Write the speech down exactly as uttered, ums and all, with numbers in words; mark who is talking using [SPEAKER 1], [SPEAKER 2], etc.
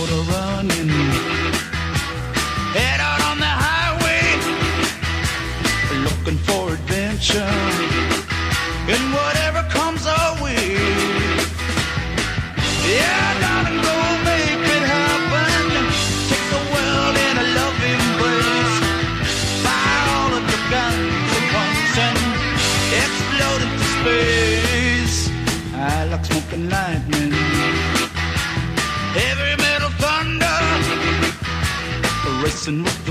[SPEAKER 1] motor running. Head out on the highway, looking for adventure. And whatever comes our way. Yeah, darling, go make it happen. Take the world in a loving embrace. Fire all of your guns at once and explode into space. I like smoking lightning, heavy metal thunder, racing with